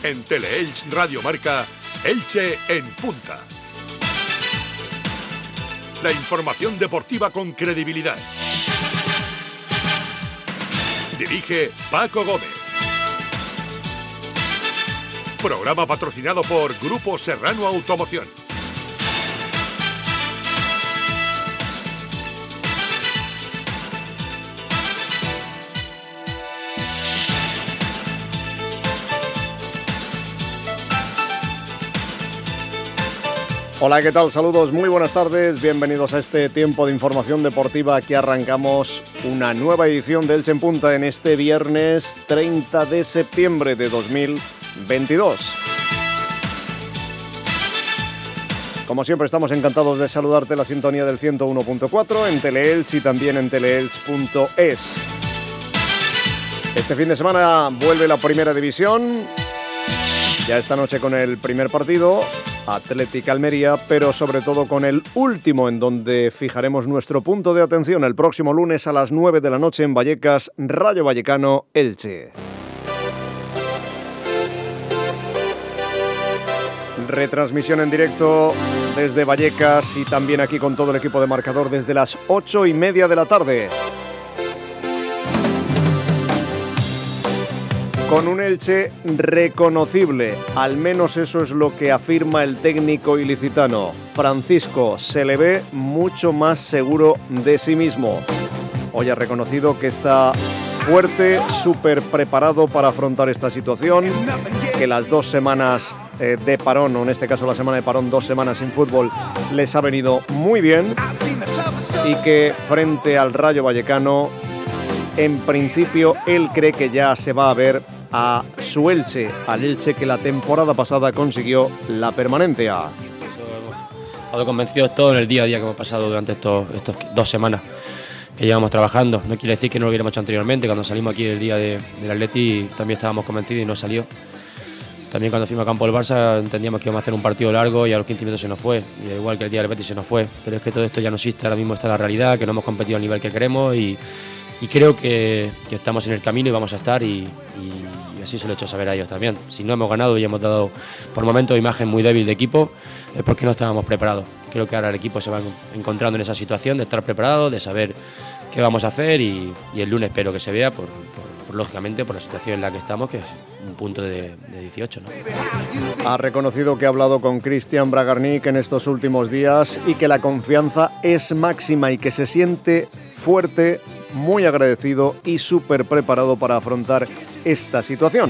En Teleelch Radio Marca, Elche en punta. La información deportiva con credibilidad. Dirige Paco Gómez. Programa patrocinado por Grupo Serrano Automoción. Hola, ¿qué tal? Saludos, muy buenas tardes, bienvenidos a este tiempo de información deportiva. Aquí arrancamos una nueva edición de Elche en Punta en este viernes 30 de septiembre de 2022. Como siempre, estamos encantados de saludarte en la sintonía del 101.4 en Teleelch y también en teleelch.es. Este fin de semana vuelve la primera división, ya esta noche con el primer partido, Athletic Almería, pero sobre todo con el último, en donde fijaremos nuestro punto de atención el próximo lunes a las 9 de la noche en Vallecas, Rayo Vallecano, Elche. Retransmisión en directo desde Vallecas y también aquí con todo el equipo de Marcador desde las 8:30 de la tarde. Con un Elche reconocible, al menos eso es lo que afirma el técnico ilicitano. Francisco se le ve mucho más seguro de sí mismo. Hoy ha reconocido que está fuerte, súper preparado para afrontar esta situación, que las 2 semanas de parón, o en este caso la semana de parón, 2 semanas sin fútbol, les ha venido muy bien y que frente al Rayo Vallecano, en principio, él cree que ya se va a ver a su Elche, al Elche que la temporada pasada consiguió la permanencia. Hemos estado convencidos todos en el día a día que hemos pasado durante estos 2 semanas que llevamos trabajando. No quiere decir que no lo hubiéramos hecho anteriormente. Cuando salimos aquí el día del Atleti también estábamos convencidos y no salió. También cuando fuimos a campo del Barça entendíamos que íbamos a hacer un partido largo y a los 15 minutos se nos fue. Y igual que el día del Betis se nos fue. Pero es que todo esto ya no existe, ahora mismo está la realidad, que no hemos competido al nivel que queremos y creo que estamos en el camino y vamos a estar y así se lo he hecho saber a ellos también. Si no hemos ganado y hemos dado por momentos imagen muy débil de equipo, es porque no estábamos preparados. Creo que ahora el equipo se va encontrando en esa situación de estar preparado, de saber qué vamos a hacer y el lunes espero que se vea lógicamente por la situación en la que estamos, que es un punto de 18, ¿no? Ha reconocido que ha hablado con Cristian Bragarnik en estos últimos días y que la confianza es máxima y que se siente fuerte, muy agradecido y súper preparado para afrontar esta situación.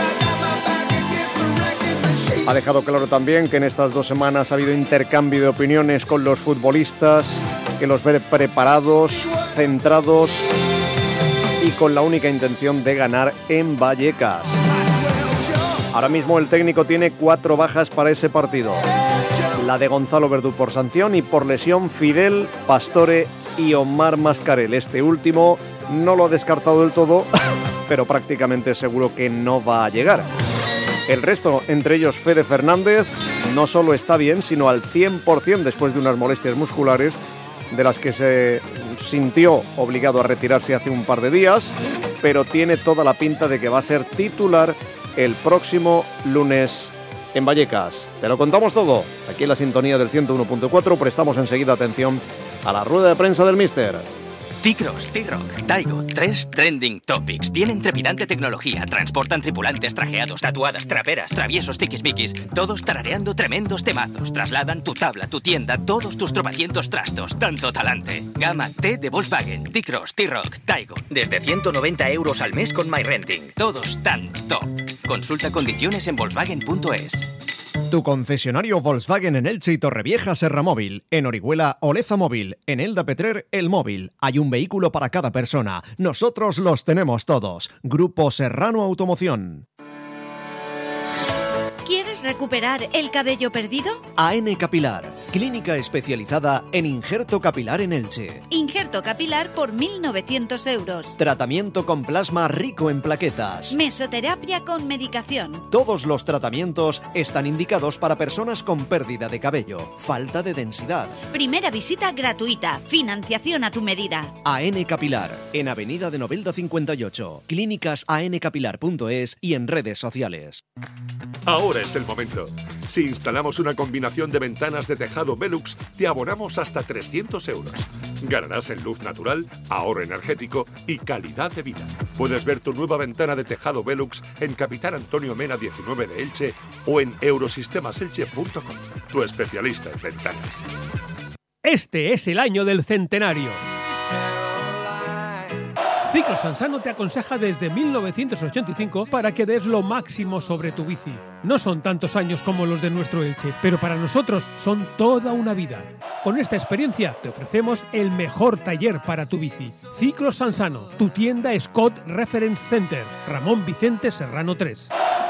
Ha dejado claro también que en estas 2 semanas ha habido intercambio de opiniones con los futbolistas, que los ve preparados, centrados y con la única intención de ganar en Vallecas. Ahora mismo el técnico tiene 4 bajas para ese partido. La de Gonzalo Verdú por sanción y por lesión Fidel, Pastore y Omar Mascarell. Este último no lo ha descartado del todo, pero prácticamente seguro que no va a llegar. El resto, entre ellos Fede Fernández, no solo está bien, sino al 100% después de unas molestias musculares de las que se sintió obligado a retirarse hace un par de días, pero tiene toda la pinta de que va a ser titular el próximo lunes en Vallecas. Te lo contamos todo aquí en la sintonía del 101.4. Prestamos enseguida atención a la rueda de prensa del míster. T-Cross, T-Rock, Taigo, 3 trending topics. Tienen trepidante tecnología, transportan tripulantes trajeados, tatuadas, traperas, traviesos, tiquismiquis, todos tarareando tremendos temazos. Trasladan tu tabla, tu tienda, todos tus tropecientos trastos. Tanto talante. Gama T de Volkswagen, T-Cross, T-Rock, Taigo. Desde 190 € al mes con MyRenting. Todos tan top. Consulta condiciones en Volkswagen.es. Tu concesionario Volkswagen en Elche y Torrevieja Serra Móvil, en Orihuela Oleza Móvil, en Elda Petrer El Móvil. Hay un vehículo para cada persona. Nosotros los tenemos todos. Grupo Serrano Automoción. ¿Quieres ¿Quieres recuperar el cabello perdido? AN Capilar, clínica especializada en injerto capilar en Elche. Injerto capilar por 1.900 euros. Tratamiento con plasma rico en plaquetas. Mesoterapia con medicación. Todos los tratamientos están indicados para personas con pérdida de cabello, falta de densidad. Primera visita gratuita. Financiación a tu medida. AN Capilar, en Avenida de Novelda 58. Clínicas ancapilar.es y en redes sociales. Ahora es el momento. Si instalamos una combinación de ventanas de tejado Velux, te abonamos hasta 300 euros. Ganarás en luz natural, ahorro energético y calidad de vida. Puedes ver tu nueva ventana de tejado Velux en Capitán Antonio Mena 19 de Elche o en eurosistemaselche.com. Tu especialista en ventanas. Este es el año del centenario. Ciclos Sansano te aconseja desde 1985 para que des lo máximo sobre tu bici. No son tantos años como los de nuestro Elche, pero para nosotros son toda una vida. Con esta experiencia te ofrecemos el mejor taller para tu bici. Ciclos Sansano, tu tienda Scott Reference Center, Ramón Vicente Serrano 3.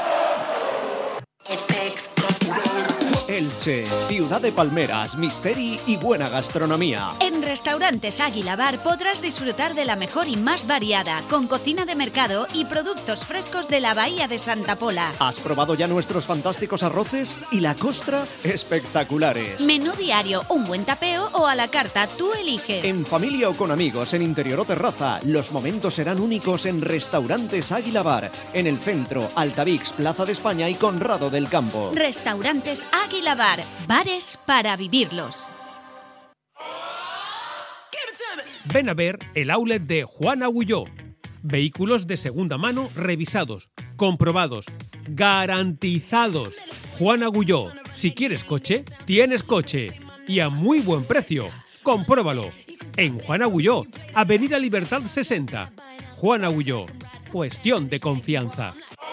Elche, ciudad de palmeras, misteri y buena gastronomía. En Restaurantes Águila Bar podrás disfrutar de la mejor y más variada, con cocina de mercado y productos frescos de la Bahía de Santa Pola. ¿Has probado ya nuestros fantásticos arroces? ¿Y la costra? Espectaculares. Menú diario, un buen tapeo o a la carta, tú eliges. En familia o con amigos, en interior o terraza, los momentos serán únicos en Restaurantes Águila Bar, en el centro, Altavix, Plaza de España y Conrado del Campo. Restaurantes Águila Bar, bares para vivirlos. Ven a ver el outlet de Juan Agulló. Vehículos de segunda mano revisados, comprobados, garantizados. Juan Agulló, si quieres coche, tienes coche. Y a muy buen precio. Compruébalo. En Juan Agulló, Avenida Libertad 60. Juan Agulló, cuestión de confianza.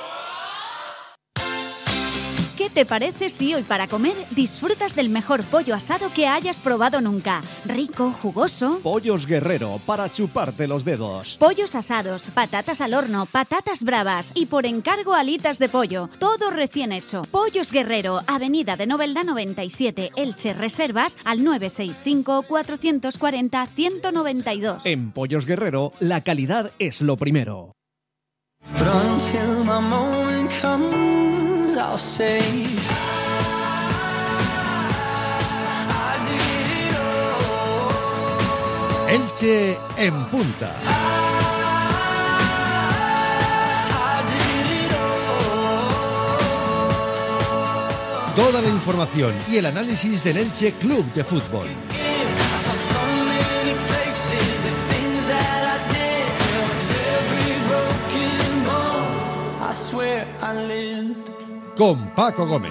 ¿Qué te parece si hoy para comer disfrutas del mejor pollo asado que hayas probado nunca? Rico, jugoso. Pollos Guerrero, para chuparte los dedos. Pollos asados, patatas al horno, patatas bravas y por encargo alitas de pollo. Todo recién hecho. Pollos Guerrero, Avenida de Novelda 97, Elche. Reservas al 965 440 192. En Pollos Guerrero, la calidad es lo primero. I'll say I did it all. Elche en punta. I did it all. Toda la información y el análisis del Elche Club de Fútbol. I saw so many places, the things that I did, with every broken bone, I swear I lived. Con Paco Gómez.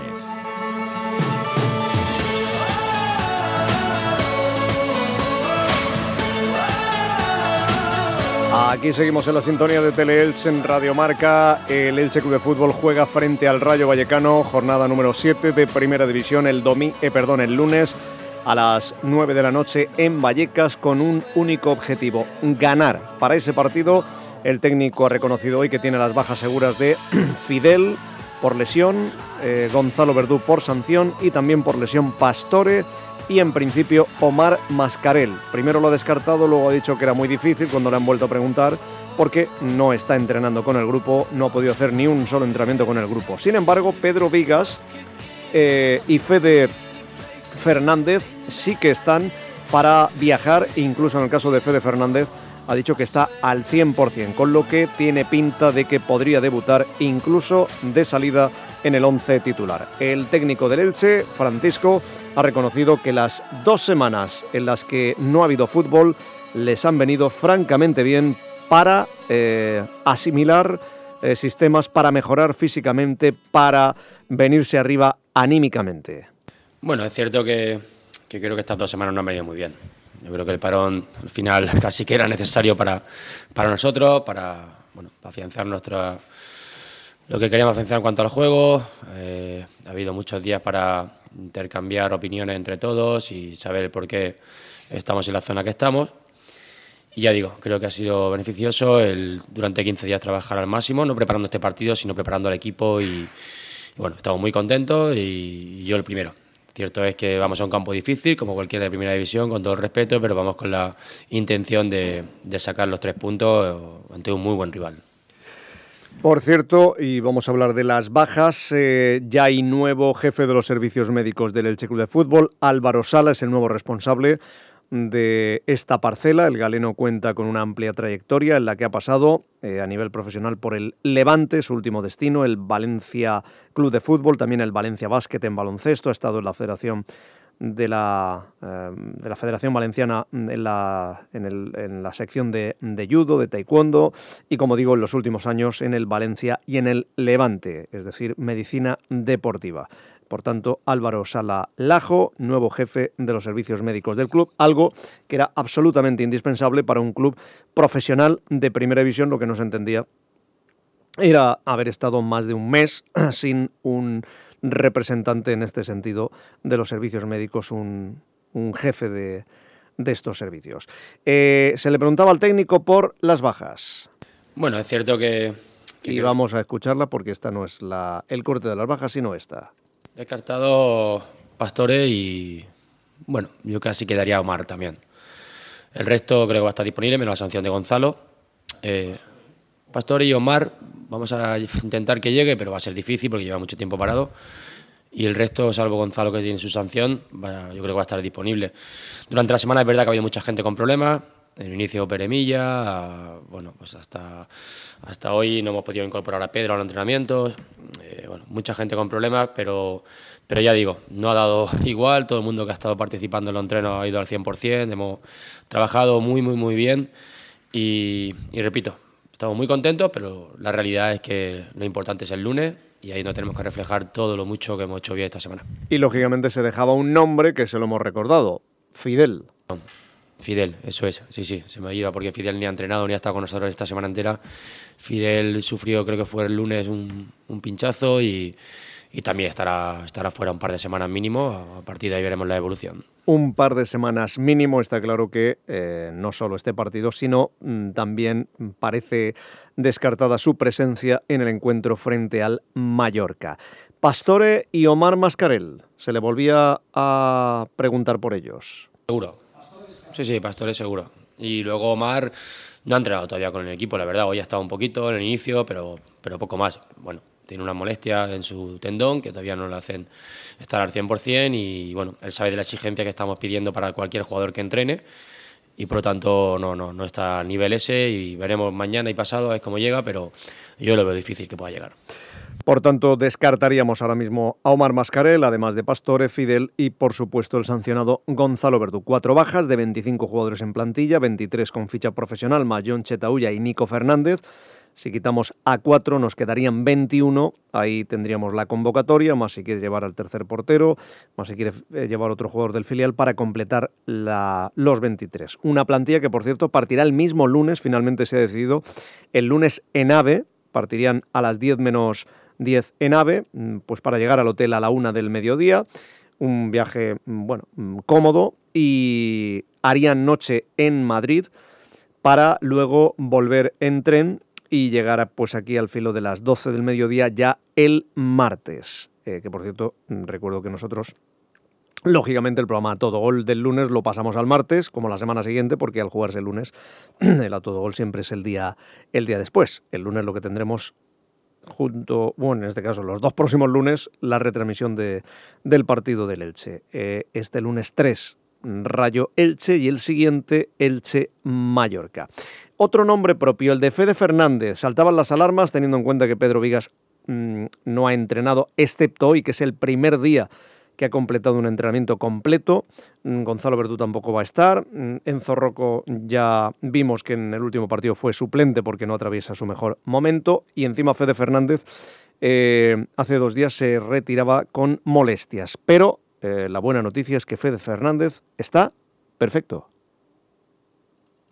Aquí seguimos en la sintonía de Teleelche en Radio Marca. El Elche Club de Fútbol juega frente al Rayo Vallecano, jornada número 7 de Primera División, el lunes a las 9 de la noche en Vallecas, con un único objetivo: ganar. Para ese partido, el técnico ha reconocido hoy que tiene las bajas seguras de Fidel por lesión, Gonzalo Verdú por sanción y también por lesión Pastore y en principio Omar Mascarell. Primero lo ha descartado, luego ha dicho que era muy difícil cuando le han vuelto a preguntar porque no está entrenando con el grupo, no ha podido hacer ni un solo entrenamiento con el grupo. Sin embargo, Pedro Vigas y Fede Fernández sí que están para viajar, incluso en el caso de Fede Fernández ha dicho que está al 100%, con lo que tiene pinta de que podría debutar incluso de salida en el 11 titular. El técnico del Elche, Francisco, ha reconocido que las 2 semanas en las que no ha habido fútbol les han venido francamente bien para asimilar sistemas, para mejorar físicamente, para venirse arriba anímicamente. Bueno, es cierto que creo que estas 2 semanas no han venido muy bien. Yo creo que el parón al final casi que era necesario para nosotros, para afianzar lo que queríamos afianzar en cuanto al juego. Ha habido muchos días para intercambiar opiniones entre todos y saber por qué estamos en la zona que estamos. Y ya digo, creo que ha sido beneficioso durante 15 días trabajar al máximo, no preparando este partido, sino preparando al equipo y Bueno, estamos muy contentos y yo el primero. Cierto es que vamos a un campo difícil, como cualquiera de primera división, con todo el respeto, pero vamos con la intención de sacar los 3 puntos ante un muy buen rival. Por cierto, y vamos a hablar de las bajas, ya hay nuevo jefe de los servicios médicos del Elche Club de Fútbol. Álvaro Sala es el nuevo responsable de esta parcela. El galeno cuenta con una amplia trayectoria en la que ha pasado a nivel profesional por el Levante, su último destino, el Valencia Club de Fútbol, también el Valencia Básquet en baloncesto, ha estado en la Federación de la Federación Valenciana en la sección de judo, de taekwondo y, como digo, en los últimos años en el Valencia y en el Levante, es decir, medicina deportiva. Por tanto, Álvaro Sala Lajo, nuevo jefe de los servicios médicos del club, algo que era absolutamente indispensable para un club profesional de primera división. Lo que no se entendía era haber estado más de un mes sin un representante en este sentido de los servicios médicos, un jefe de estos servicios. Se le preguntaba al técnico por las bajas. Bueno, es cierto que y vamos a escucharla porque esta no es el corte de las bajas, sino esta. Descartado Pastore y, bueno, yo casi quedaría Omar también. El resto creo que va a estar disponible, menos la sanción de Gonzalo. Pastore y Omar, vamos a intentar que llegue, pero va a ser difícil porque lleva mucho tiempo parado. Y el resto, salvo Gonzalo que tiene su sanción, yo creo que va a estar disponible. Durante la semana es verdad que ha habido mucha gente con problemas. En el inicio Peremilla, bueno, pues hasta hoy no hemos podido incorporar a Pedro a los entrenamientos. Bueno, mucha gente con problemas, pero ya digo, no ha dado igual. Todo el mundo que ha estado participando en los entrenos ha ido al 100%. Hemos trabajado muy, muy, muy bien. Y repito, estamos muy contentos, pero la realidad es que lo importante es el lunes y ahí no tenemos que reflejar todo lo mucho que hemos hecho bien esta semana. Y lógicamente se dejaba un nombre que se lo hemos recordado, Fidel. Fidel, eso es, sí, se me iba porque Fidel ni ha entrenado ni ha estado con nosotros esta semana entera. Fidel sufrió, creo que fue el lunes, un pinchazo y también estará fuera un par de semanas mínimo. A partir de ahí veremos la evolución. Un par de semanas mínimo, está claro que no solo este partido, sino también parece descartada su presencia en el encuentro frente al Mallorca. Pastore y Omar Mascarell, se le volvía a preguntar por ellos. Seguro. Sí, Pastore seguro. Y luego Omar no ha entrenado todavía con el equipo, la verdad. Hoy ha estado un poquito en el inicio, pero poco más. Bueno, tiene una molestia en su tendón que todavía no le hacen estar al 100% y bueno, él sabe de la exigencia que estamos pidiendo para cualquier jugador que entrene y por lo tanto no está a nivel ese y veremos mañana y pasado a ver cómo llega, pero yo lo veo difícil que pueda llegar. Por tanto, descartaríamos ahora mismo a Omar Mascarell, además de Pastore, Fidel y, por supuesto, el sancionado Gonzalo Verdú. 4 bajas de 25 jugadores en plantilla, 23 con ficha profesional, Mayón Chetaulla y Nico Fernández. Si quitamos a 4 nos quedarían 21, ahí tendríamos la convocatoria, más si quiere llevar al tercer portero, más si quiere llevar otro jugador del filial para completar los 23. Una plantilla que, por cierto, partirá el mismo lunes, finalmente se ha decidido, el lunes en AVE, partirían a las 10 menos 10 en AVE, pues para llegar al hotel a la 1 del mediodía, un viaje, bueno, cómodo, y harían noche en Madrid para luego volver en tren y llegar pues aquí al filo de las 12 del mediodía ya el martes, que por cierto recuerdo que nosotros lógicamente el programa A Todo Gol del lunes lo pasamos al martes como la semana siguiente porque al jugarse el lunes el A Todo Gol siempre es el día después. El lunes lo que tendremos en este caso los 2 próximos lunes, la retransmisión del partido del Elche. Este lunes 3, Rayo Elche y el siguiente Elche Mallorca. Otro nombre propio, el de Fede Fernández. Saltaban las alarmas teniendo en cuenta que Pedro Vigas no ha entrenado, excepto hoy, que es el primer día que ha completado un entrenamiento completo. Gonzalo Verdú tampoco va a estar. Enzo Rocco ya vimos que en el último partido fue suplente porque no atraviesa su mejor momento. Y encima Fede Fernández hace 2 días se retiraba con molestias. Pero la buena noticia es que Fede Fernández está perfecto.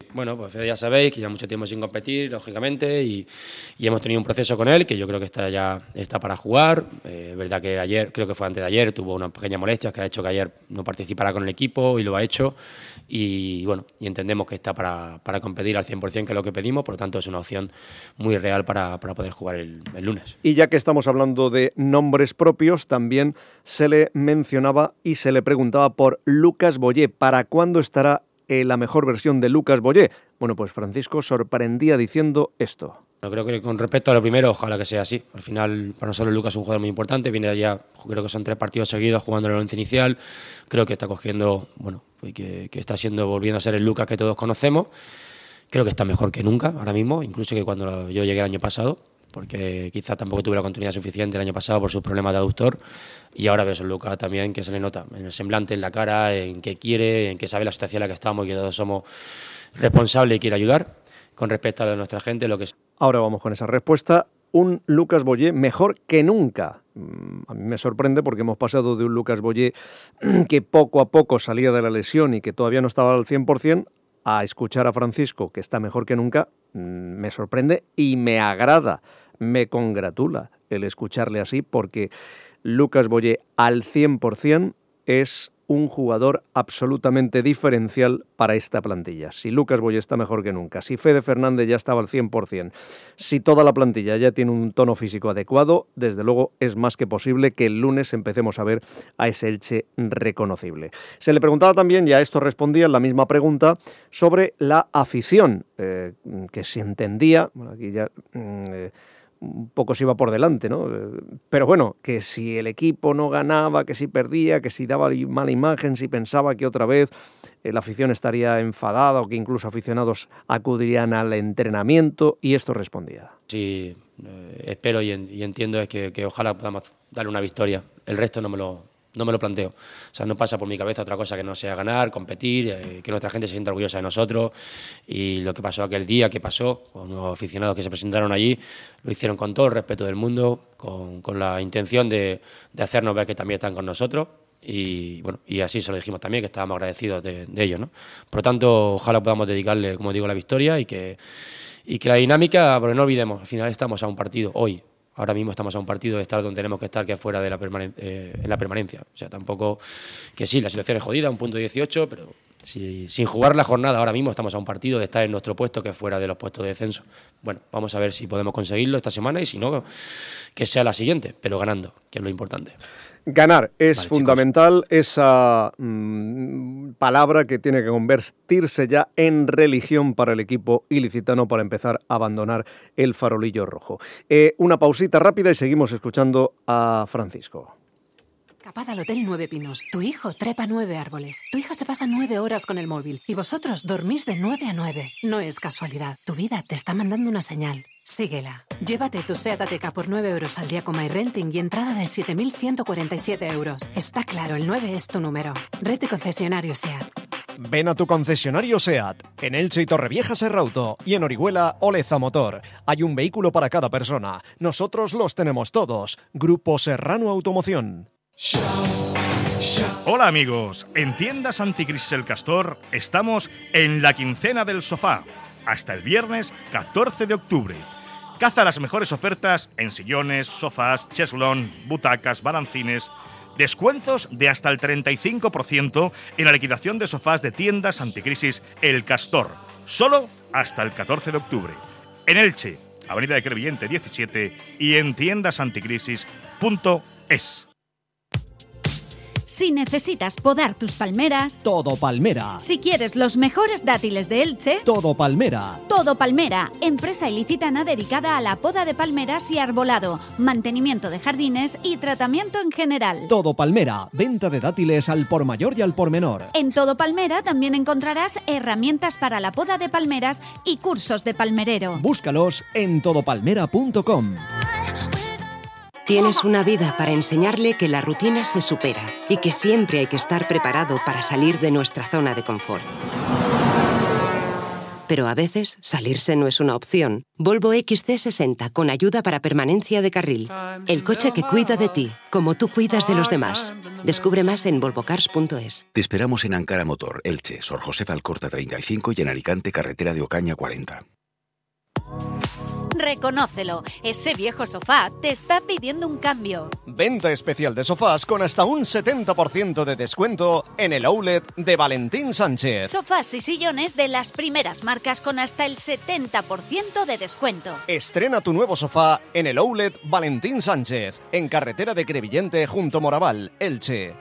bueno, pues Fede ya sabéis que lleva mucho tiempo sin competir, lógicamente, y hemos tenido un proceso con él que yo creo que está para jugar. Es verdad que ayer, creo que fue antes de ayer, tuvo una pequeña molestia que ha hecho que ayer no participara con el equipo y lo ha hecho. Y bueno, y entendemos que está para competir al 100%, que es lo que pedimos, por lo tanto es una opción muy real para poder jugar el lunes. Y ya que estamos hablando de nombres propios, también se le mencionaba y se le preguntaba por Lucas Boyé. ¿Para cuándo estará la mejor versión de Lucas Boyé? Bueno, pues Francisco sorprendía diciendo esto. Yo creo que con respecto a lo primero, ojalá que sea así. Al final, para nosotros Lucas es un jugador muy importante, viene de allá, creo que son 3 partidos seguidos jugando en el once inicial, creo que está cogiendo, bueno, que está volviendo a ser el Lucas que todos conocemos. Creo que está mejor que nunca ahora mismo, incluso que cuando yo llegué el año pasado, porque quizás tampoco tuve la continuidad suficiente el año pasado por sus problemas de aductor, y ahora ves a Lucas también que se le nota en el semblante, en la cara, en que quiere, en que sabe la situación en la que estamos y que todos somos responsables y quiere ayudar. Con respecto a lo de nuestra gente, lo que es. Ahora vamos con esa respuesta. Un Lucas Boyé mejor que nunca. A mí me sorprende porque hemos pasado de un Lucas Boyé que poco a poco salía de la lesión y que todavía no estaba al 100%, a escuchar a Francisco que está mejor que nunca. Me sorprende y me agrada, me congratula el escucharle así, porque Lucas Boyé al 100% es un jugador absolutamente diferencial para esta plantilla. Si Lucas Boyé está mejor que nunca, si Fede Fernández ya estaba al 100%, si toda la plantilla ya tiene un tono físico adecuado, desde luego es más que posible que el lunes empecemos a ver a ese Elche reconocible. Se le preguntaba también, y a esto respondía la misma pregunta, sobre la afición, que se entendía, bueno, aquí ya un poco se iba por delante, ¿no? Pero bueno, que si el equipo no ganaba, que si perdía, que si daba mala imagen, si pensaba que otra vez la afición estaría enfadada o que incluso aficionados acudirían al entrenamiento, y esto respondía. Sí, espero y entiendo es que ojalá podamos darle una victoria. El resto no me lo planteo. O sea, no pasa por mi cabeza otra cosa que no sea ganar, competir, que nuestra gente se sienta orgullosa de nosotros. Y lo que pasó aquel día, que pasó, con los aficionados que se presentaron allí, lo hicieron con todo el respeto del mundo, con la intención de hacernos ver que también están con nosotros. Y bueno, y así se lo dijimos también, que estábamos agradecidos de ellos, ¿no? Por lo tanto, ojalá podamos dedicarle, como digo, la victoria y que la dinámica, porque no olvidemos, al final estamos a un partido hoy. Ahora mismo estamos a un partido de estar donde tenemos que estar, que es fuera de en la permanencia. O sea, tampoco que sí, la situación es jodida, un punto 18, pero sin jugar la jornada ahora mismo estamos a un partido de estar en nuestro puesto, que es fuera de los puestos de descenso. Bueno, vamos a ver si podemos conseguirlo esta semana y si no, que sea la siguiente, pero ganando, que es lo importante. Ganar es fundamental, chicos. Esa palabra que tiene que convertirse ya en religión para el equipo ilicitano para empezar a abandonar el farolillo rojo. Una pausita rápida y seguimos escuchando a Francisco. Escapada al Hotel 9 Pinos. Tu hijo trepa 9 árboles. Tu hija se pasa 9 horas con el móvil. Y vosotros dormís de 9 a 9. No es casualidad. Tu vida te está mandando una señal. Síguela. Llévate tu SEAT Ateca por 9 euros al día con MyRenting y entrada de 7.147 euros. Está claro, el 9 es tu número. Red de concesionarios SEAT. Ven a tu concesionario SEAT, en Elche y Torrevieja Serrauto, y en Orihuela Oleza Motor. Hay un vehículo para cada persona. Nosotros los tenemos todos. Grupo Serrano Automoción. Hola amigos, en Tiendas Anticrisis El Castor estamos en la quincena del sofá, hasta el viernes 14 de octubre. Caza las mejores ofertas en sillones, sofás, cheslón, butacas, balancines. Descuentos de hasta el 35% en la liquidación de sofás de Tiendas Anticrisis El Castor. Solo hasta el 14 de octubre. En Elche, Avenida de Crevillente 17 y en tiendasanticrisis.es. Si necesitas podar tus palmeras, Todo Palmera. si quieres los mejores dátiles de Elche, Todo Palmera. Todo Palmera, empresa ilicitana dedicada a la poda de palmeras y arbolado, mantenimiento de jardines y tratamiento en general. Todo Palmera. Venta de dátiles al por mayor y al por menor. En Todo Palmera también encontrarás herramientas para la poda de palmeras y cursos de palmerero. Búscalos en todopalmera.com. Tienes una vida para enseñarle que la rutina se supera y que siempre hay que estar preparado para salir de nuestra zona de confort. Pero a veces salirse no es una opción. Volvo XC60 con ayuda para permanencia de carril. El coche que cuida de ti, como tú cuidas de los demás. Descubre más en volvocars.es. Te esperamos en Ankara Motor, Elche, Sor José Alcorta 35 y en Alicante, carretera de Ocaña 40. Reconócelo, ese viejo sofá te está pidiendo un cambio. Venta especial de sofás con hasta un 70% de descuento en el outlet de Valentín Sánchez. Sofás y sillones de las primeras marcas con hasta el 70% de descuento. Estrena tu nuevo sofá en el outlet Valentín Sánchez, en carretera de Crevillente junto Moraval, Elche.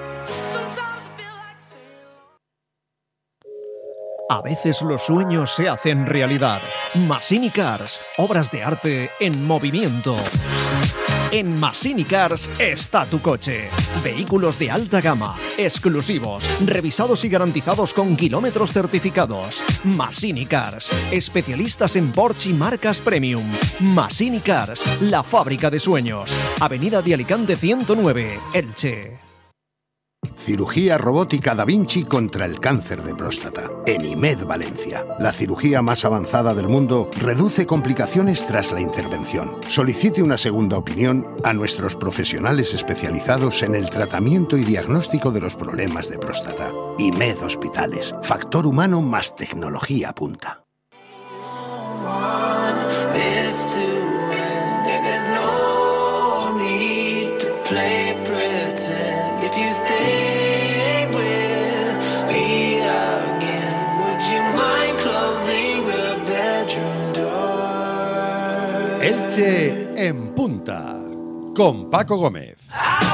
A veces los sueños se hacen realidad. Massini Cars, obras de arte en movimiento. En Massini Cars está tu coche. Vehículos de alta gama, exclusivos, revisados y garantizados con kilómetros certificados. Massini Cars, especialistas en Porsche y marcas premium. Massini Cars, la fábrica de sueños. Avenida de Alicante 109, Elche. Cirugía robótica Da Vinci contra el cáncer de próstata. En IMED Valencia. La cirugía más avanzada del mundo reduce complicaciones tras la intervención. Solicite una segunda opinión a nuestros profesionales especializados en el tratamiento y diagnóstico de los problemas de próstata. IMED Hospitales. Factor humano más tecnología punta. Elche en punta, con Paco Gómez.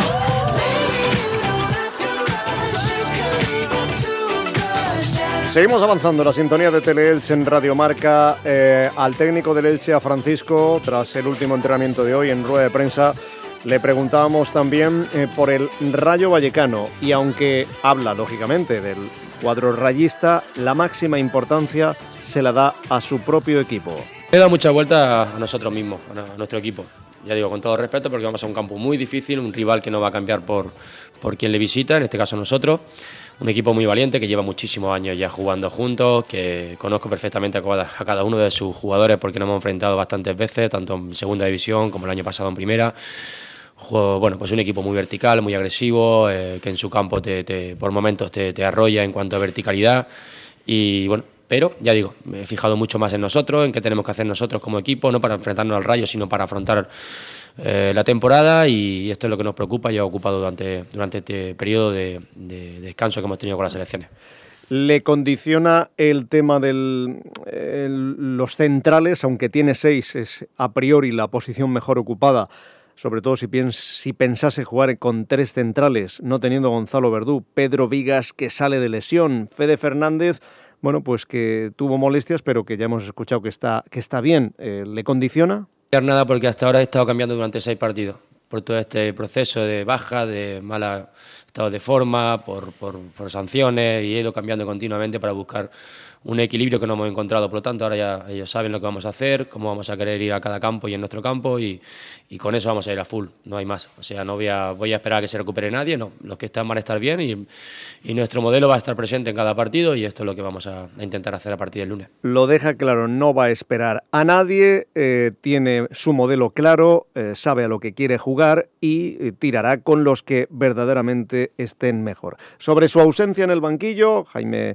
Seguimos avanzando en la sintonía de Teleelche en Radio Marca. Al técnico del Elche, a Francisco, tras el último entrenamiento de hoy en rueda de prensa, le preguntábamos también por el Rayo Vallecano, y aunque habla lógicamente del cuadro rayista, la máxima importancia se la da a su propio equipo. Le da mucha vuelta a nosotros mismos, a nuestro equipo. Ya digo, con todo respeto, porque vamos a un campo muy difícil, un rival que no va a cambiar por quien le visita, en este caso nosotros. Un equipo muy valiente que lleva muchísimos años ya jugando juntos, que conozco perfectamente a cada uno de sus jugadores porque nos hemos enfrentado bastantes veces, tanto en segunda división como el año pasado en primera. Bueno, pues un equipo muy vertical, muy agresivo, que en su campo por momentos te arrolla en cuanto a verticalidad. Y bueno, pero ya digo, me he fijado mucho más en nosotros, en qué tenemos que hacer nosotros como equipo, no para enfrentarnos al Rayo, sino para afrontar la temporada, y esto es lo que nos preocupa y ha ocupado durante este periodo de descanso que hemos tenido con las selecciones. ¿Le condiciona el tema de los centrales, aunque tiene 6, es a priori la posición mejor ocupada? Sobre todo si pensase jugar con 3 centrales, no teniendo Gonzalo Verdú, Pedro Vigas que sale de lesión, Fede Fernández, bueno, pues que tuvo molestias, pero que ya hemos escuchado que está bien. ¿Le condiciona? Nada, porque hasta ahora he estado cambiando durante 6 partidos, por todo este proceso de baja, de mal estado de forma, por sanciones, y he ido cambiando continuamente para buscar un equilibrio que no hemos encontrado. Por lo tanto, ahora ya ellos saben lo que vamos a hacer, cómo vamos a querer ir a cada campo y en nuestro campo, y con eso vamos a ir a full, no hay más. O sea, no voy a esperar a que se recupere nadie, no. Los que están van a estar bien, y nuestro modelo va a estar presente en cada partido, y esto es lo que vamos a intentar hacer a partir del lunes. Lo deja claro, no va a esperar a nadie, tiene su modelo claro, sabe a lo que quiere jugar y tirará con los que verdaderamente estén mejor. Sobre su ausencia en el banquillo, Jaime...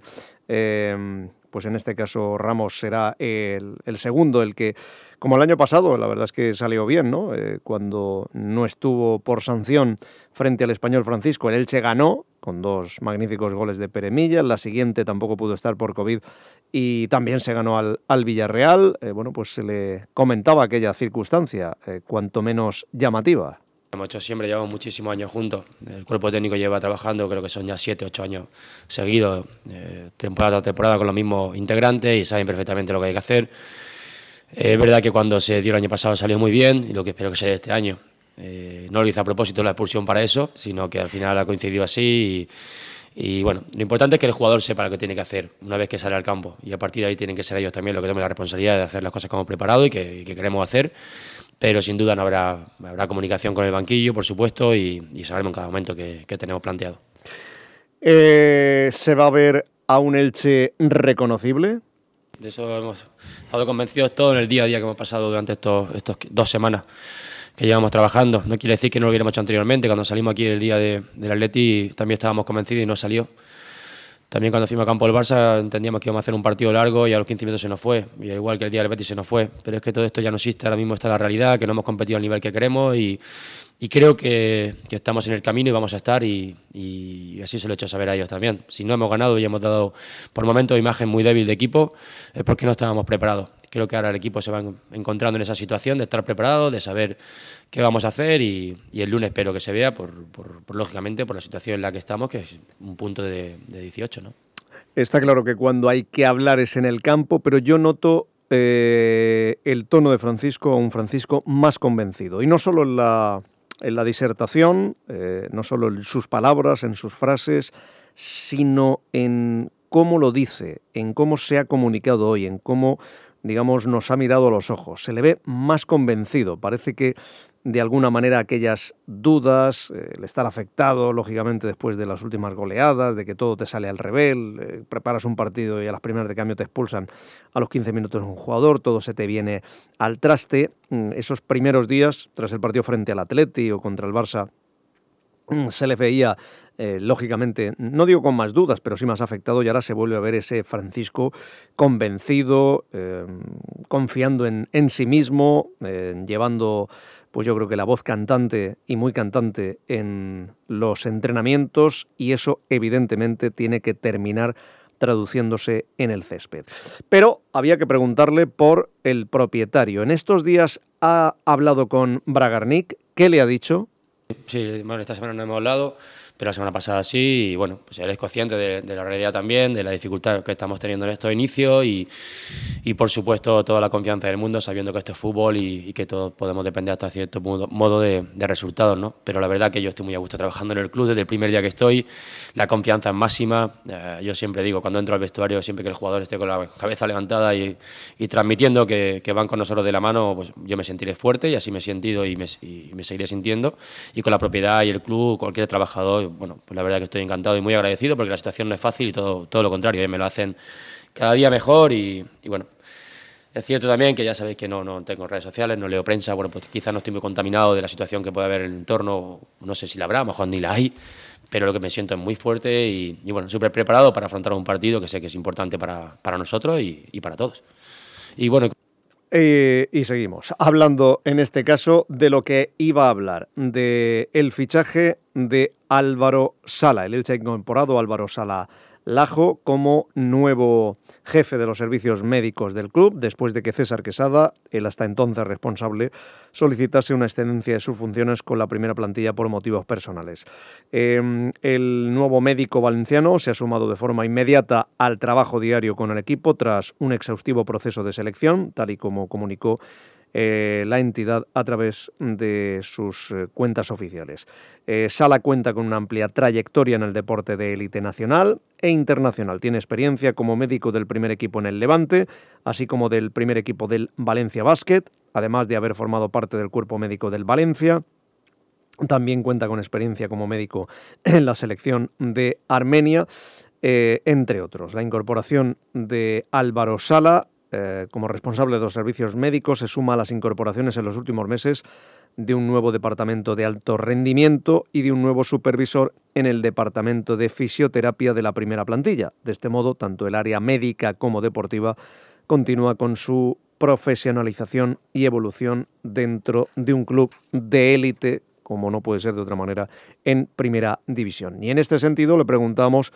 pues en este caso Ramos será el segundo, el que, como el año pasado, la verdad es que salió bien, ¿no? Cuando no estuvo por sanción frente al Español Francisco, el Elche ganó con 2 magníficos goles de Pere Milla. La siguiente tampoco pudo estar por COVID y también se ganó al Villarreal. Bueno, pues se le comentaba aquella circunstancia, cuanto menos llamativa. Hemos hecho siempre, llevamos muchísimos años juntos. El cuerpo técnico lleva trabajando, creo que son ya 7, 8 años seguidos, temporada tras temporada con los mismos integrantes, y saben perfectamente lo que hay que hacer. Es verdad que cuando se dio el año pasado salió muy bien, y lo que espero que se dé este año. No lo hice a propósito la expulsión para eso, sino que al final ha coincidido así. Y bueno, lo importante es que el jugador sepa lo que tiene que hacer una vez que sale al campo, y a partir de ahí tienen que ser ellos también los que tomen la responsabilidad de hacer las cosas como hemos preparado y que queremos hacer. Pero sin duda no habrá comunicación con el banquillo, por supuesto, y sabremos en cada momento que tenemos planteado. ¿Se va a ver a un Elche reconocible? De eso hemos estado convencidos todos en el día a día que hemos pasado durante estos 2 semanas que llevamos trabajando. No quiere decir que no lo hubiéramos hecho anteriormente. Cuando salimos aquí el día del Atleti también estábamos convencidos y no salió. También cuando fuimos a campo del Barça entendíamos que íbamos a hacer un partido largo y a los 15 minutos se nos fue. Y igual que el día del Betis se nos fue. Pero es que todo esto ya no existe. Ahora mismo está la realidad, que no hemos competido al nivel que queremos y creo que estamos en el camino y vamos a estar y así se lo he hecho saber a ellos también. Si no hemos ganado y hemos dado por momentos imagen muy débil de equipo es porque no estábamos preparados. Creo que ahora el equipo se va encontrando en esa situación de estar preparado, de saber qué vamos a hacer y el lunes espero que se vea lógicamente por la situación en la que estamos, que es un punto de 18, ¿no? Está claro que cuando hay que hablar es en el campo, pero yo noto el tono de Francisco, un Francisco más convencido. Y no solo en la disertación, no solo en sus palabras, en sus frases, sino en cómo lo dice, en cómo se ha comunicado hoy, en cómo, digamos, nos ha mirado a los ojos. Se le ve más convencido. Parece que, de alguna manera, aquellas dudas, el estar afectado, lógicamente, después de las últimas goleadas, de que todo te sale al revés, preparas un partido y a las primeras de cambio te expulsan a los 15 minutos un jugador, todo se te viene al traste. Esos primeros días, tras el partido frente al Atleti o contra el Barça, se le veía, lógicamente, no digo con más dudas, pero sí más afectado, y ahora se vuelve a ver ese Francisco convencido, confiando en sí mismo, llevando, pues yo creo que la voz cantante y muy cantante en los entrenamientos, y eso evidentemente tiene que terminar traduciéndose en el césped. Pero había que preguntarle por el propietario. En estos días ha hablado con Bragarnik. ¿Qué le ha dicho? Sí, bueno, esta semana no hemos hablado, pero la semana pasada sí, y bueno, pues él es consciente de la realidad también, de la dificultad que estamos teniendo en estos inicios y por supuesto toda la confianza del mundo, sabiendo que esto es fútbol y que todos podemos depender hasta cierto modo de resultados, ¿no? Pero la verdad que yo estoy muy a gusto trabajando en el club desde el primer día que estoy, la confianza es máxima. Yo siempre digo, cuando entro al vestuario, siempre que el jugador esté con la cabeza levantada y transmitiendo que van con nosotros de la mano, pues yo me sentiré fuerte y así me he sentido y me seguiré sintiendo. Y con la propiedad y el club, cualquier trabajador, bueno, pues la verdad que estoy encantado y muy agradecido porque la situación no es fácil y todo lo contrario, me lo hacen cada día mejor y bueno, es cierto también que ya sabéis que no tengo redes sociales, no leo prensa, bueno, pues quizás no estoy muy contaminado de la situación que puede haber en el entorno, no sé si la habrá, a lo mejor ni la hay, pero lo que me siento es muy fuerte y bueno, súper preparado para afrontar un partido que sé que es importante para nosotros y para todos. Y bueno... Y seguimos hablando, en este caso, de lo que iba a hablar, de el fichaje de Álvaro Sala. El Elche ha incorporado a Álvaro Sala Lajo como nuevo jefe de los servicios médicos del club, después de que César Quesada, el hasta entonces responsable, solicitase una excedencia de sus funciones con la primera plantilla por motivos personales. El nuevo médico valenciano se ha sumado de forma inmediata al trabajo diario con el equipo tras un exhaustivo proceso de selección, tal y como comunicó la entidad a través de sus cuentas oficiales. Sala cuenta con una amplia trayectoria en el deporte de élite nacional e internacional. Tiene experiencia como médico del primer equipo en el Levante, así como del primer equipo del Valencia Basket, además de haber formado parte del cuerpo médico del Valencia. También cuenta con experiencia como médico en la selección de Armenia, entre otros. La incorporación de Álvaro Sala como responsable de los servicios médicos se suma a las incorporaciones en los últimos meses de un nuevo departamento de alto rendimiento y de un nuevo supervisor en el departamento de fisioterapia de la primera plantilla. De este modo, tanto el área médica como deportiva continúa con su profesionalización y evolución dentro de un club de élite, como no puede ser de otra manera, en primera división. Y en este sentido le preguntamos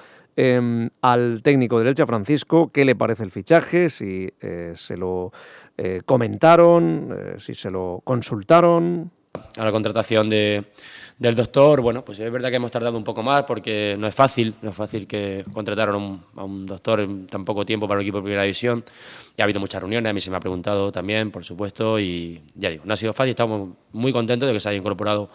al técnico del Elche, Francisco, qué le parece el fichaje, si se lo comentaron, si se lo consultaron. A la contratación del doctor, bueno, pues es verdad que hemos tardado un poco más porque no es fácil que contrataron a un doctor en tan poco tiempo para un equipo de primera división. Y ha habido muchas reuniones, a mí se me ha preguntado también, por supuesto, y ya digo, no ha sido fácil, estamos muy contentos de que se haya incorporado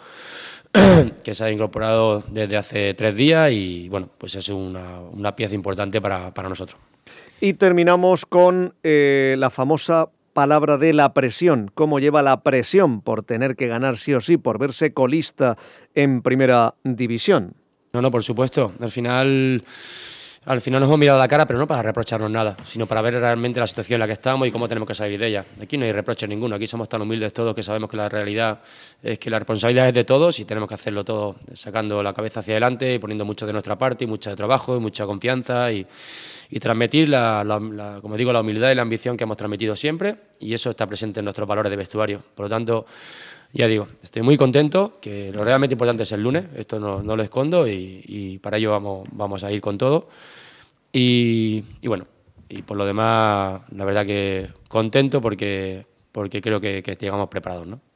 desde hace 3 días y bueno, pues es una pieza importante para nosotros. Y terminamos con la famosa palabra de la presión. ¿Cómo lleva la presión por tener que ganar sí o sí, por verse colista en primera división? No, por supuesto. Al final al final nos hemos mirado la cara, pero no para reprocharnos nada, sino para ver realmente la situación en la que estamos y cómo tenemos que salir de ella. Aquí no hay reproche ninguno, aquí somos tan humildes todos que sabemos que la realidad es que la responsabilidad es de todos y tenemos que hacerlo todo sacando la cabeza hacia adelante y poniendo mucho de nuestra parte y mucho de trabajo y mucha confianza y transmitir, como digo, la humildad y la ambición que hemos transmitido siempre, y eso está presente en nuestros valores de vestuario. Por lo tanto, ya digo, estoy muy contento, que lo realmente importante es el lunes, esto no lo escondo, y para ello vamos a ir con todo. Y bueno, y por lo demás, la verdad que contento porque creo que llegamos preparados, ¿no?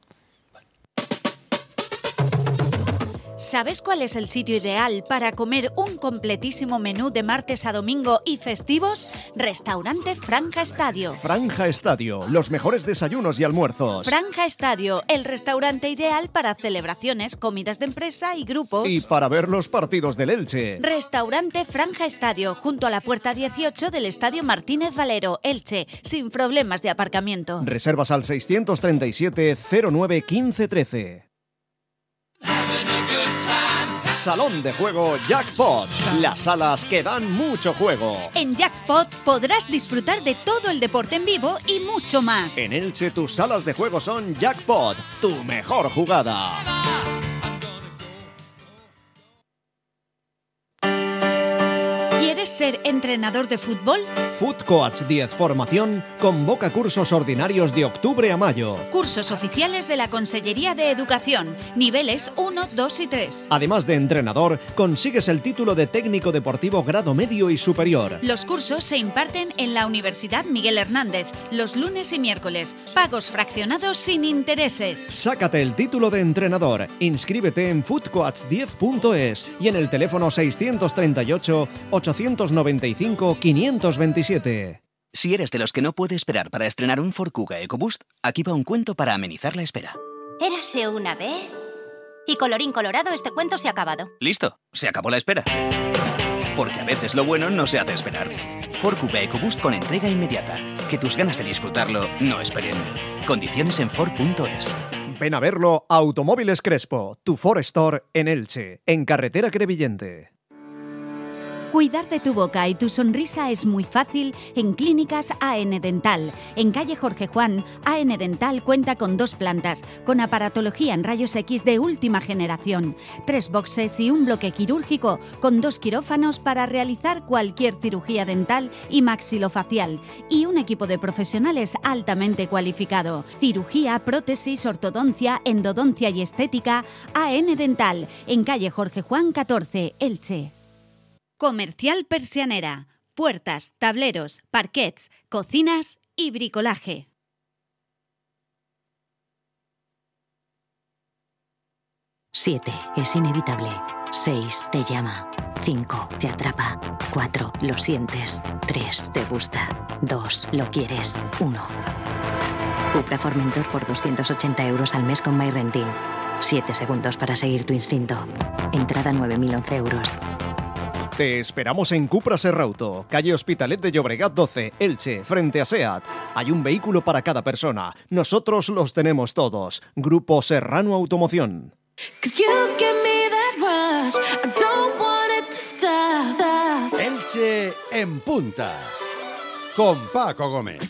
¿Sabes cuál es el sitio ideal para comer un completísimo menú de martes a domingo y festivos? Restaurante Franja Estadio. Franja Estadio, los mejores desayunos y almuerzos. Franja Estadio, el restaurante ideal para celebraciones, comidas de empresa y grupos. Y para ver los partidos del Elche. Restaurante Franja Estadio, junto a la puerta 18 del Estadio Martínez Valero, Elche, sin problemas de aparcamiento. Reservas al 637 09 15 13. Salón de juego Jackpot, las salas que dan mucho juego. En Jackpot podrás disfrutar de todo el deporte en vivo y mucho más. En Elche tus salas de juego son Jackpot, tu mejor jugada. ¿Quieres ser entrenador de fútbol? Food Coach 10 Formación convoca cursos ordinarios de octubre a mayo. Cursos oficiales de la Consellería de Educación, niveles 1, 2 y 3. Además de entrenador, consigues el título de técnico deportivo grado medio y superior. Los cursos se imparten en la Universidad Miguel Hernández, los lunes y miércoles. Pagos fraccionados sin intereses. Sácate el título de entrenador. Inscríbete en foodcoach10.es y en el teléfono 638 895 527. Si eres de los que no puede esperar para estrenar un Ford Kuga EcoBoost, aquí va un cuento para amenizar la espera. Érase una vez... Y colorín colorado, este cuento se ha acabado. Listo, se acabó la espera. Porque a veces lo bueno no se hace esperar. Ford Kuga EcoBoost con entrega inmediata. Que tus ganas de disfrutarlo no esperen. Condiciones en Ford.es. Ven a verlo a Automóviles Crespo, tu Ford Store en Elche, en carretera Crevillente. Cuidar de tu boca y tu sonrisa es muy fácil en Clínicas AN Dental. En calle Jorge Juan, AN Dental cuenta con 2 plantas, con aparatología en rayos X de última generación, 3 boxes y un bloque quirúrgico, con 2 quirófanos para realizar cualquier cirugía dental y maxilofacial, y un equipo de profesionales altamente cualificado. Cirugía, prótesis, ortodoncia, endodoncia y estética, AN Dental, en calle Jorge Juan 14, Elche. Comercial Persianera. Puertas, tableros, parquets, cocinas y bricolaje. Siete, es inevitable. 6, te llama. 5, te atrapa. 4, lo sientes. 3, te gusta. 2, lo quieres. 1. Cupra Formentor por 280 € al mes con MyRenting. 7 segundos para seguir tu instinto. Entrada 9.011 €. Te esperamos en Cupra Serrauto, calle Hospitalet de Llobregat 12, Elche, frente a SEAT. Hay un vehículo para cada persona. Nosotros los tenemos todos. Grupo Serrano Automoción. Elche en punta, con Paco Gómez.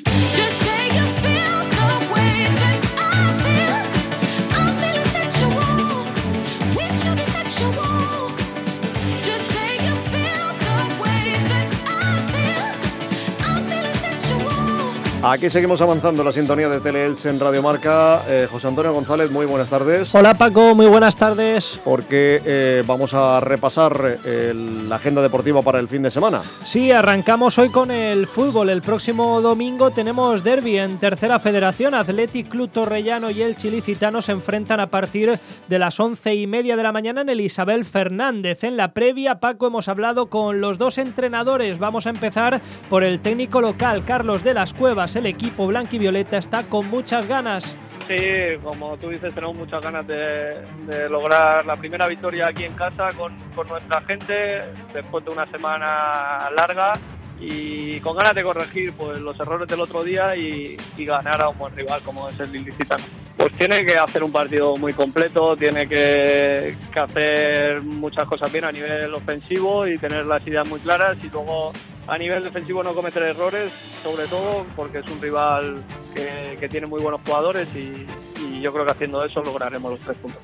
Aquí seguimos avanzando la sintonía de Tele-Elche en Radio Marca. José Antonio González, muy buenas tardes. Hola Paco, muy buenas tardes. Porque vamos a repasar la agenda deportiva para el fin de semana. Sí, arrancamos hoy con el fútbol. El próximo domingo tenemos derbi en Tercera Federación. Athletic Club Torrellano y Elche Ilicitano se enfrentan a partir de las 11:30 de la mañana en el Isabel Fernández. En la previa, Paco, hemos hablado con los 2 entrenadores. Vamos a empezar por el técnico local, Carlos de las Cuevas. El equipo blanquivioleta está con muchas ganas. Sí, como tú dices, tenemos muchas ganas de lograr la primera victoria aquí en casa con nuestra gente, después de una semana larga y con ganas de corregir pues los errores del otro día y ganar a un buen rival como es el Ilicitano. Pues tiene que hacer un partido muy completo, tiene que hacer muchas cosas bien a nivel ofensivo y tener las ideas muy claras, y luego a nivel defensivo no cometer errores, sobre todo porque es un rival que tiene muy buenos jugadores, y yo creo que haciendo eso lograremos los 3 puntos.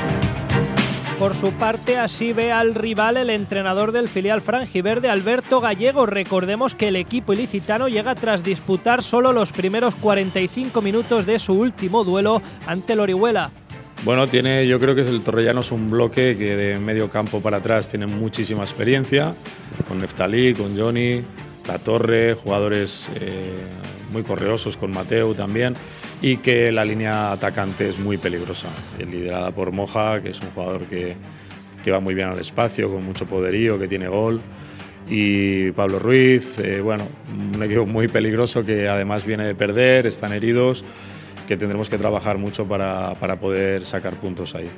Por su parte, así ve al rival el entrenador del filial franjiverde, Alberto Gallego. Recordemos que el equipo ilicitano llega tras disputar solo los primeros 45 minutos de su último duelo ante el Orihuela. Bueno, yo creo que el Torrellano es un bloque que de medio campo para atrás tiene muchísima experiencia, con Neftalí, con Johnny, La Torre, jugadores muy correosos, con Mateu también, y que la línea atacante es muy peligrosa, liderada por Moja, que es un jugador que va muy bien al espacio, con mucho poderío, que tiene gol, y Pablo Ruiz, un equipo muy peligroso que además viene de perder, están heridos, que tendremos que trabajar mucho para poder sacar puntos ahí.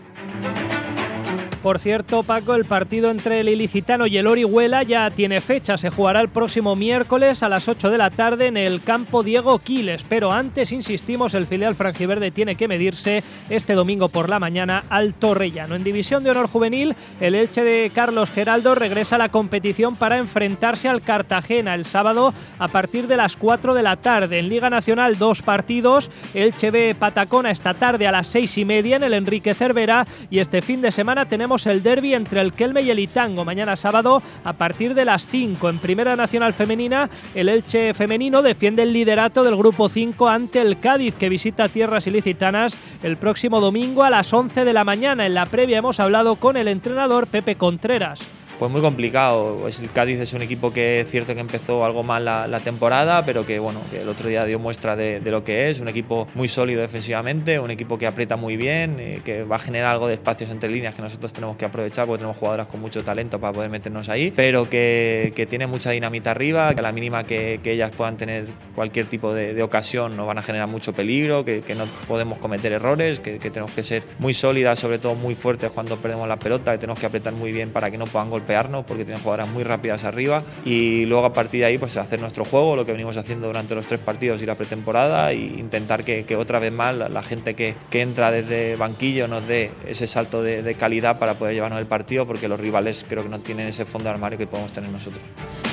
Por cierto, Paco, el partido entre el Ilicitano y el Orihuela ya tiene fecha. Se jugará el próximo miércoles a las 8 de la tarde en el campo Diego Quiles. Pero antes, insistimos, el filial franjiverde tiene que medirse este domingo por la mañana al Torrellano. En División de Honor Juvenil, el Elche de Carlos Geraldo regresa a la competición para enfrentarse al Cartagena el sábado a partir de las 4 de la tarde. En Liga Nacional, 2 partidos. Elche B Patacona esta tarde a las 6:30 en el Enrique Cervera. Y este fin de semana tenemos el derbi entre el Kelme y el Itango, mañana sábado a partir de las 5. En Primera Nacional Femenina, el Elche femenino defiende el liderato del Grupo 5 ante el Cádiz, que visita tierras ilicitanas el próximo domingo a las 11 de la mañana. En la previa hemos hablado con el entrenador Pepe Contreras. Pues muy complicado. El Cádiz es un equipo que es cierto que empezó algo mal la temporada, pero que el otro día dio muestra de lo que es. Un equipo muy sólido defensivamente, un equipo que aprieta muy bien, que va a generar algo de espacios entre líneas que nosotros tenemos que aprovechar porque tenemos jugadoras con mucho talento para poder meternos ahí, pero que tiene mucha dinamita arriba, que a la mínima que ellas puedan tener cualquier tipo de ocasión nos van a generar mucho peligro, que no podemos cometer errores, que tenemos que ser muy sólidas, sobre todo muy fuertes cuando perdemos la pelota, que tenemos que apretar muy bien para que no puedan golpearnos, porque tienen jugadoras muy rápidas arriba, y luego a partir de ahí pues hacer nuestro juego, lo que venimos haciendo durante los 3 partidos y la pretemporada, e intentar que otra vez más la gente que entra desde banquillo nos dé ese salto de calidad para poder llevarnos el partido, porque los rivales creo que no tienen ese fondo de armario que podemos tener nosotros.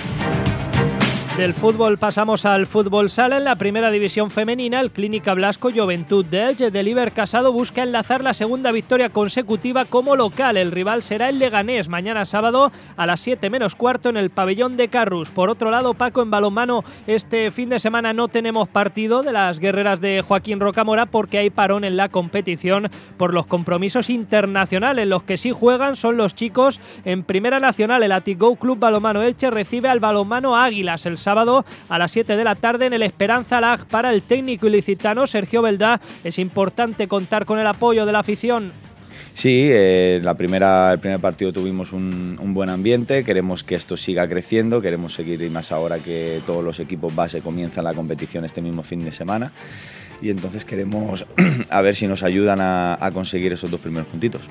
Del fútbol pasamos al fútbol sala. En la primera división femenina, el Clínica Blasco Joventut de Elche de Líber Casado busca enlazar la segunda victoria consecutiva como local. El rival será el Leganés mañana sábado a las 7:15 en el pabellón de Carrús. Por otro lado, Paco, en balonmano este fin de semana no tenemos partido de las guerreras de Joaquín Rocamora porque hay parón en la competición por los compromisos internacionales. Los que sí juegan son los chicos en Primera Nacional. El Atigou Club Balonmano Elche recibe al Balonmano Águilas el sábado a las 7 de la tarde en el Esperanza Lag. Para el técnico ilicitano Sergio Beldá es importante contar con el apoyo de la afición. Sí, el primer partido tuvimos un buen ambiente, queremos que esto siga creciendo, queremos seguir, y más ahora que todos los equipos base comienzan la competición este mismo fin de semana, y entonces queremos a ver si nos ayudan a conseguir esos 2 primeros puntitos.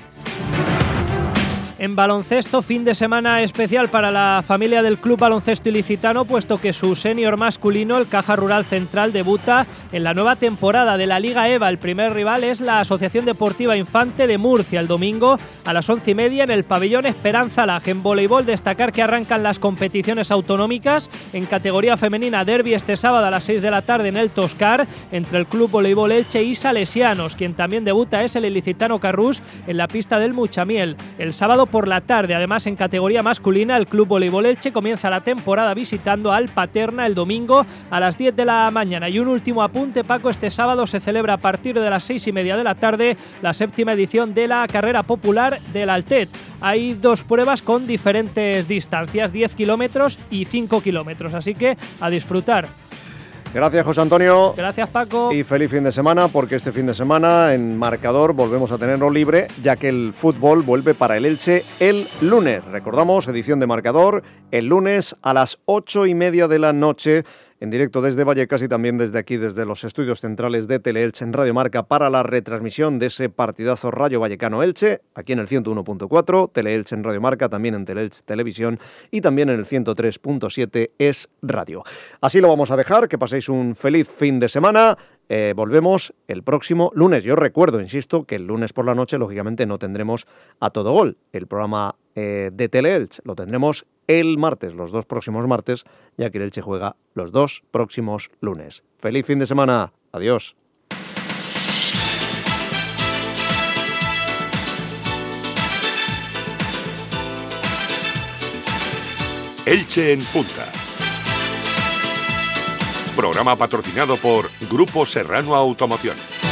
En baloncesto, fin de semana especial para la familia del Club Baloncesto Ilicitano, puesto que su senior masculino, el Caja Rural Central, debuta en la nueva temporada de la Liga EVA. El primer rival es la Asociación Deportiva Infante de Murcia, el domingo a las 11:30 en el pabellón Esperanza Lag. En voleibol, destacar que arrancan las competiciones autonómicas. En categoría femenina, derbi este sábado a las 6 de la tarde en el Toscar, entre el Club Voleibol Elche y Salesianos. Quien también debuta es el ilicitano Carrús en la pista del Muchamiel. El sábado por la tarde, además en categoría masculina, el Club Voleibol Elche comienza la temporada visitando al Paterna el domingo a las 10 de la mañana. Y un último apunte, Paco, este sábado se celebra a partir de las 6:30 de la tarde la 7ª edición de la carrera popular del Altet. Hay 2 pruebas con diferentes distancias, 10 kilómetros y 5 kilómetros, así que a disfrutar. Gracias, José Antonio. Gracias, Paco. Y feliz fin de semana, porque este fin de semana en marcador volvemos a tenerlo libre, ya que el fútbol vuelve para el Elche el lunes. Recordamos, edición de marcador el lunes a las 8:30 de la noche en directo desde Vallecas y también desde aquí, desde los estudios centrales de Teleelche en Radio Marca, para la retransmisión de ese partidazo Rayo Vallecano-Elche, aquí en el 101.4, Teleelche en Radio Marca, también en Teleelche Televisión y también en el 103.7 Es Radio. Así lo vamos a dejar, que paséis un feliz fin de semana. Volvemos el próximo lunes. Yo recuerdo, insisto, que el lunes por la noche, lógicamente, no tendremos A Todo Gol, el programa de Teleelche. Lo tendremos el martes, los 2 próximos martes, ya que el Elche juega los 2 próximos lunes. ¡Feliz fin de semana! ¡Adiós! Elche en Punta. Programa patrocinado por Grupo Serrano Automoción.